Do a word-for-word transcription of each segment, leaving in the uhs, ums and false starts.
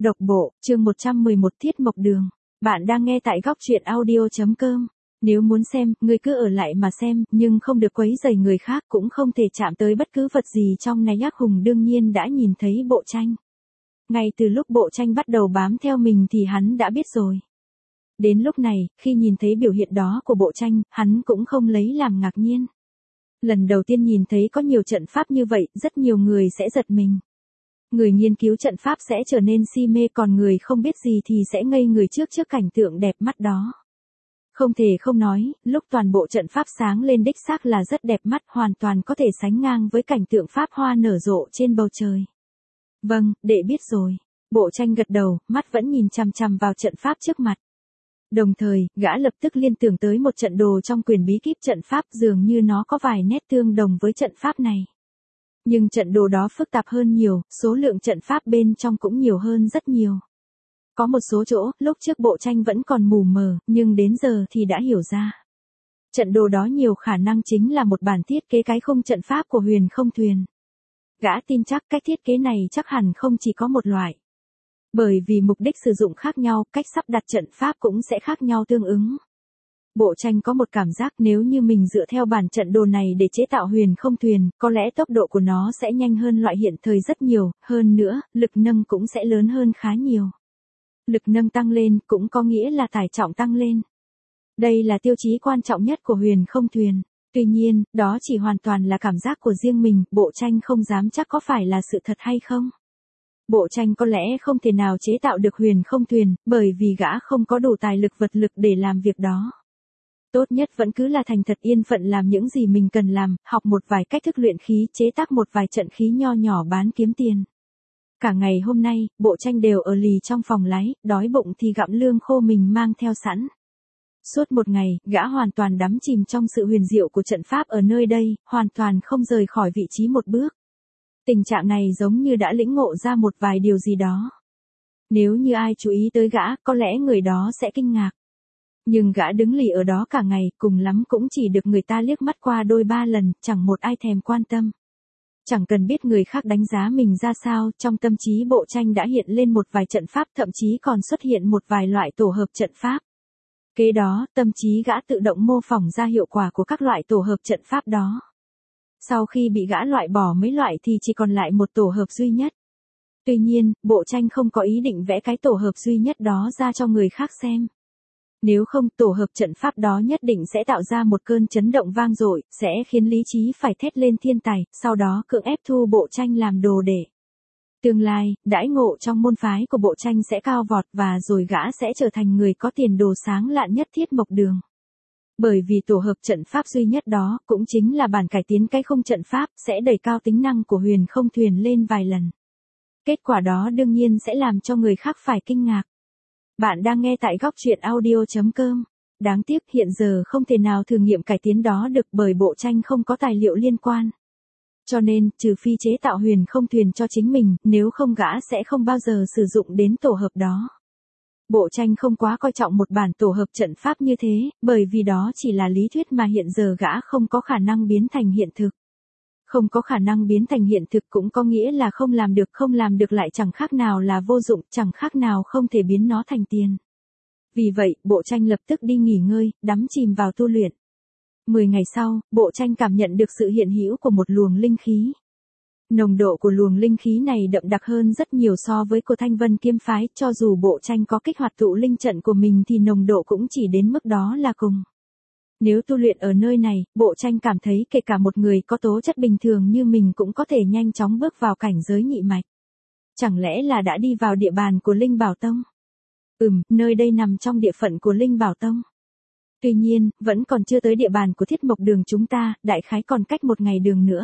Độc bộ, chương một trăm mười một Thiết Mộc Đường. Bạn đang nghe tại góc truyện audio chấm com. Nếu muốn xem, ngươi cứ ở lại mà xem, nhưng không được quấy rầy người khác, cũng không thể chạm tới bất cứ vật gì trong này. Hắc Hùng đương nhiên đã nhìn thấy bộ tranh. Ngay từ lúc bộ tranh bắt đầu bám theo mình thì hắn đã biết rồi. Đến lúc này, khi nhìn thấy biểu hiện đó của bộ tranh, hắn cũng không lấy làm ngạc nhiên. Lần đầu tiên nhìn thấy có nhiều trận pháp như vậy, rất nhiều người sẽ giật mình. Người nghiên cứu trận pháp sẽ trở nên si mê, còn người không biết gì thì sẽ ngây người trước trước cảnh tượng đẹp mắt đó. Không thể không nói, lúc toàn bộ trận pháp sáng lên đích xác là rất đẹp mắt, hoàn toàn có thể sánh ngang với cảnh tượng pháp hoa nở rộ trên bầu trời. Vâng, đệ biết rồi. Bộ tranh gật đầu, mắt vẫn nhìn chằm chằm vào trận pháp trước mặt. Đồng thời, gã lập tức liên tưởng tới một trận đồ trong quyền bí kíp trận pháp, dường như nó có vài nét tương đồng với trận pháp này. Nhưng trận đồ đó phức tạp hơn nhiều, số lượng trận pháp bên trong cũng nhiều hơn rất nhiều. Có một số chỗ, lúc trước bộ tranh vẫn còn mù mờ, nhưng đến giờ thì đã hiểu ra. Trận đồ đó nhiều khả năng chính là một bản thiết kế cái khung trận pháp của Huyền Không Thuyền. Gã tin chắc cách thiết kế này chắc hẳn không chỉ có một loại. Bởi vì mục đích sử dụng khác nhau, cách sắp đặt trận pháp cũng sẽ khác nhau tương ứng. Bộ tranh có một cảm giác nếu như mình dựa theo bản trận đồ này để chế tạo Huyền Không Thuyền, có lẽ tốc độ của nó sẽ nhanh hơn loại hiện thời rất nhiều, hơn nữa, lực nâng cũng sẽ lớn hơn khá nhiều. Lực nâng tăng lên cũng có nghĩa là tải trọng tăng lên. Đây là tiêu chí quan trọng nhất của Huyền Không Thuyền. Tuy nhiên, đó chỉ hoàn toàn là cảm giác của riêng mình, bộ tranh không dám chắc có phải là sự thật hay không. Bộ tranh có lẽ không thể nào chế tạo được Huyền Không Thuyền, bởi vì gã không có đủ tài lực vật lực để làm việc đó. Tốt nhất vẫn cứ là thành thật yên phận làm những gì mình cần làm, học một vài cách thức luyện khí, chế tác một vài trận khí nho nhỏ bán kiếm tiền. Cả ngày hôm nay, bộ tranh đều ở lì trong phòng lái, đói bụng thì gặm lương khô mình mang theo sẵn. Suốt một ngày, gã hoàn toàn đắm chìm trong sự huyền diệu của trận pháp ở nơi đây, hoàn toàn không rời khỏi vị trí một bước. Tình trạng này giống như đã lĩnh ngộ ra một vài điều gì đó. Nếu như ai chú ý tới gã, có lẽ người đó sẽ kinh ngạc. Nhưng gã đứng lì ở đó cả ngày, cùng lắm cũng chỉ được người ta liếc mắt qua đôi ba lần, chẳng một ai thèm quan tâm. Chẳng cần biết người khác đánh giá mình ra sao, trong tâm trí bộ tranh đã hiện lên một vài trận pháp, thậm chí còn xuất hiện một vài loại tổ hợp trận pháp. Kế đó, tâm trí gã tự động mô phỏng ra hiệu quả của các loại tổ hợp trận pháp đó. Sau khi bị gã loại bỏ mấy loại thì chỉ còn lại một tổ hợp duy nhất. Tuy nhiên, bộ tranh không có ý định vẽ cái tổ hợp duy nhất đó ra cho người khác xem. Nếu không, tổ hợp trận pháp đó nhất định sẽ tạo ra một cơn chấn động vang dội, sẽ khiến lý trí phải thét lên thiên tài, sau đó cưỡng ép thu bộ tranh làm đồ đệ. Tương lai, đãi ngộ trong môn phái của bộ tranh sẽ cao vọt và rồi gã sẽ trở thành người có tiền đồ sáng lạn nhất Thiết Mộc Đường. Bởi vì tổ hợp trận pháp duy nhất đó cũng chính là bản cải tiến cái khung trận pháp sẽ đẩy cao tính năng của Huyền Không Thuyền lên vài lần. Kết quả đó đương nhiên sẽ làm cho người khác phải kinh ngạc. Bạn đang nghe tại góc truyện audio chấm com. Đáng tiếc hiện giờ không thể nào thử nghiệm cải tiến đó được bởi bộ tranh không có tài liệu liên quan. Cho nên, trừ phi chế tạo Huyền Không Thuyền cho chính mình, nếu không gã sẽ không bao giờ sử dụng đến tổ hợp đó. Bộ tranh không quá coi trọng một bản tổ hợp trận pháp như thế, bởi vì đó chỉ là lý thuyết mà hiện giờ gã không có khả năng biến thành hiện thực. Không có khả năng biến thành hiện thực cũng có nghĩa là không làm được, không làm được lại chẳng khác nào là vô dụng, chẳng khác nào không thể biến nó thành tiền. Vì vậy, bộ tranh lập tức đi nghỉ ngơi, đắm chìm vào tu luyện. Mười ngày sau, bộ tranh cảm nhận được sự hiện hữu của một luồng linh khí. Nồng độ của luồng linh khí này đậm đặc hơn rất nhiều so với của Thanh Vân Kiếm Phái, cho dù bộ tranh có kích hoạt tụ linh trận của mình thì nồng độ cũng chỉ đến mức đó là cùng. Nếu tu luyện ở nơi này, bộ tranh cảm thấy kể cả một người có tố chất bình thường như mình cũng có thể nhanh chóng bước vào cảnh giới nhị mạch. Chẳng lẽ là đã đi vào địa bàn của Linh Bảo Tông? Ừm, nơi đây nằm trong địa phận của Linh Bảo Tông. Tuy nhiên, vẫn còn chưa tới địa bàn của Thiết Mộc Đường chúng ta, đại khái còn cách một ngày đường nữa.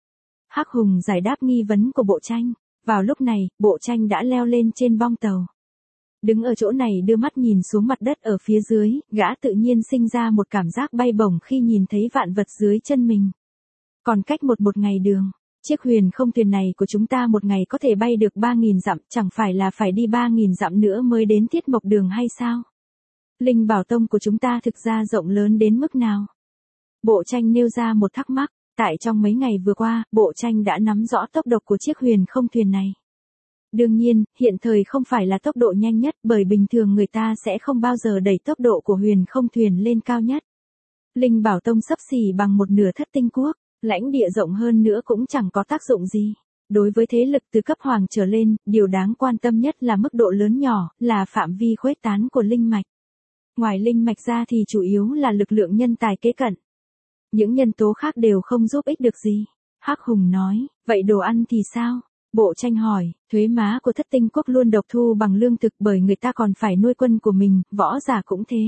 Hắc Hùng giải đáp nghi vấn của bộ tranh. Vào lúc này, bộ tranh đã leo lên trên bong tàu. Đứng ở chỗ này đưa mắt nhìn xuống mặt đất ở phía dưới, gã tự nhiên sinh ra một cảm giác bay bổng khi nhìn thấy vạn vật dưới chân mình. Còn cách một một ngày đường, chiếc Huyền Không Thuyền này của chúng ta một ngày có thể bay được ba nghìn dặm, chẳng phải là phải đi ba nghìn dặm nữa mới đến Thiết Mộc Đường hay sao? Linh Bảo Tông của chúng ta thực ra rộng lớn đến mức nào? Bộ tranh nêu ra một thắc mắc. Tại trong mấy ngày vừa qua, bộ tranh đã nắm rõ tốc độ của chiếc Huyền Không Thuyền này. Đương nhiên, hiện thời không phải là tốc độ nhanh nhất bởi bình thường người ta sẽ không bao giờ đẩy tốc độ của huyền không thuyền lên cao nhất. Linh Bảo Tông xấp xỉ bằng một nửa Thất Tinh Quốc, lãnh địa rộng hơn nữa cũng chẳng có tác dụng gì. Đối với thế lực từ cấp hoàng trở lên, điều đáng quan tâm nhất là mức độ lớn nhỏ, là phạm vi khuếch tán của linh mạch. Ngoài linh mạch ra thì chủ yếu là lực lượng nhân tài kế cận. Những nhân tố khác đều không giúp ích được gì. Hắc Hùng nói, vậy đồ ăn thì sao? Bộ Tranh hỏi, thuế má của Thất Tinh Quốc luôn độc thu bằng lương thực bởi người ta còn phải nuôi quân của mình, võ giả cũng thế.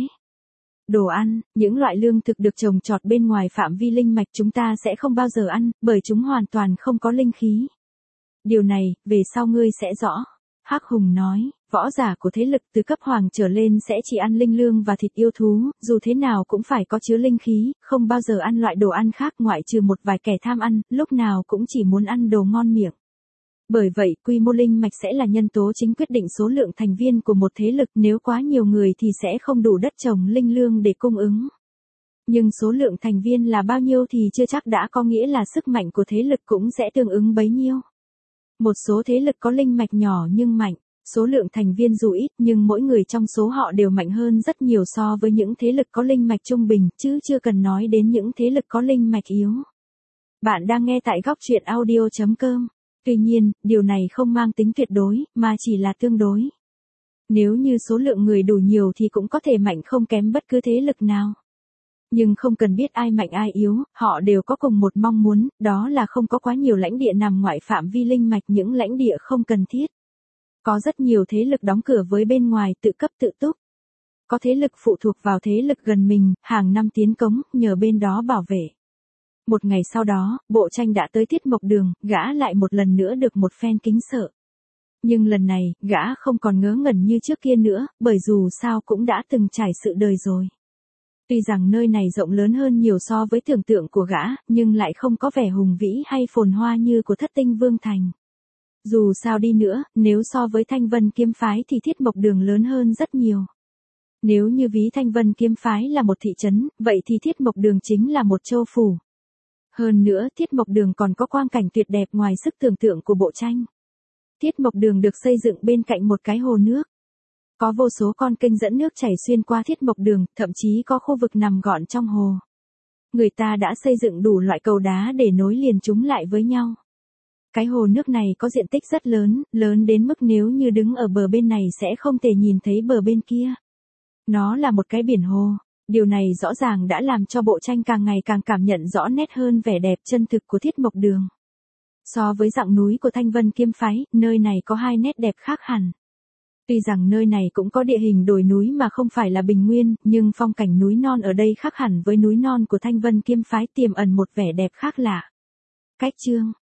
Đồ ăn, những loại lương thực được trồng trọt bên ngoài phạm vi linh mạch chúng ta sẽ không bao giờ ăn, bởi chúng hoàn toàn không có linh khí. Điều này, về sau ngươi sẽ rõ. Hắc Hùng nói, võ giả của thế lực từ cấp hoàng trở lên sẽ chỉ ăn linh lương và thịt yêu thú, dù thế nào cũng phải có chứa linh khí, không bao giờ ăn loại đồ ăn khác ngoại trừ một vài kẻ tham ăn, lúc nào cũng chỉ muốn ăn đồ ngon miệng. Bởi vậy, quy mô linh mạch sẽ là nhân tố chính quyết định số lượng thành viên của một thế lực, nếu quá nhiều người thì sẽ không đủ đất trồng linh lương để cung ứng. Nhưng số lượng thành viên là bao nhiêu thì chưa chắc đã có nghĩa là sức mạnh của thế lực cũng sẽ tương ứng bấy nhiêu. Một số thế lực có linh mạch nhỏ nhưng mạnh, số lượng thành viên dù ít nhưng mỗi người trong số họ đều mạnh hơn rất nhiều so với những thế lực có linh mạch trung bình, chứ chưa cần nói đến những thế lực có linh mạch yếu. Bạn đang nghe tại góc truyện audio chấm com. Tuy nhiên, điều này không mang tính tuyệt đối, mà chỉ là tương đối. Nếu như số lượng người đủ nhiều thì cũng có thể mạnh không kém bất cứ thế lực nào. Nhưng không cần biết ai mạnh ai yếu, họ đều có cùng một mong muốn, đó là không có quá nhiều lãnh địa nằm ngoại phạm vi linh mạch, những lãnh địa không cần thiết. Có rất nhiều thế lực đóng cửa với bên ngoài, tự cấp tự túc. Có thế lực phụ thuộc vào thế lực gần mình, hàng năm tiến cống, nhờ bên đó bảo vệ. Một ngày sau đó, Bộ Tranh đã tới Thiết Mộc Đường, gã lại một lần nữa được một phen kính sợ. Nhưng lần này, gã không còn ngớ ngẩn như trước kia nữa, bởi dù sao cũng đã từng trải sự đời rồi. Tuy rằng nơi này rộng lớn hơn nhiều so với tưởng tượng của gã, nhưng lại không có vẻ hùng vĩ hay phồn hoa như của Thất Tinh Vương Thành. Dù sao đi nữa, nếu so với Thanh Vân Kiếm Phái thì Thiết Mộc Đường lớn hơn rất nhiều. Nếu như ví Thanh Vân Kiếm Phái là một thị trấn, vậy thì Thiết Mộc Đường chính là một châu phủ. Hơn nữa, Thiết Mộc Đường còn có quang cảnh tuyệt đẹp ngoài sức tưởng tượng của Bộ Tranh. Thiết Mộc Đường được xây dựng bên cạnh một cái hồ nước. Có vô số con kênh dẫn nước chảy xuyên qua Thiết Mộc Đường, thậm chí có khu vực nằm gọn trong hồ. Người ta đã xây dựng đủ loại cầu đá để nối liền chúng lại với nhau. Cái hồ nước này có diện tích rất lớn, lớn đến mức nếu như đứng ở bờ bên này sẽ không thể nhìn thấy bờ bên kia. Nó là một cái biển hồ. Điều này rõ ràng đã làm cho Bộ Tranh càng ngày càng cảm nhận rõ nét hơn vẻ đẹp chân thực của Thiết Mộc Đường. So với dặng núi của Thanh Vân Kiếm Phái, nơi này có hai nét đẹp khác hẳn. Tuy rằng nơi này cũng có địa hình đồi núi mà không phải là bình nguyên, nhưng phong cảnh núi non ở đây khác hẳn với núi non của Thanh Vân Kiếm Phái, tiềm ẩn một vẻ đẹp khác lạ. Cách chương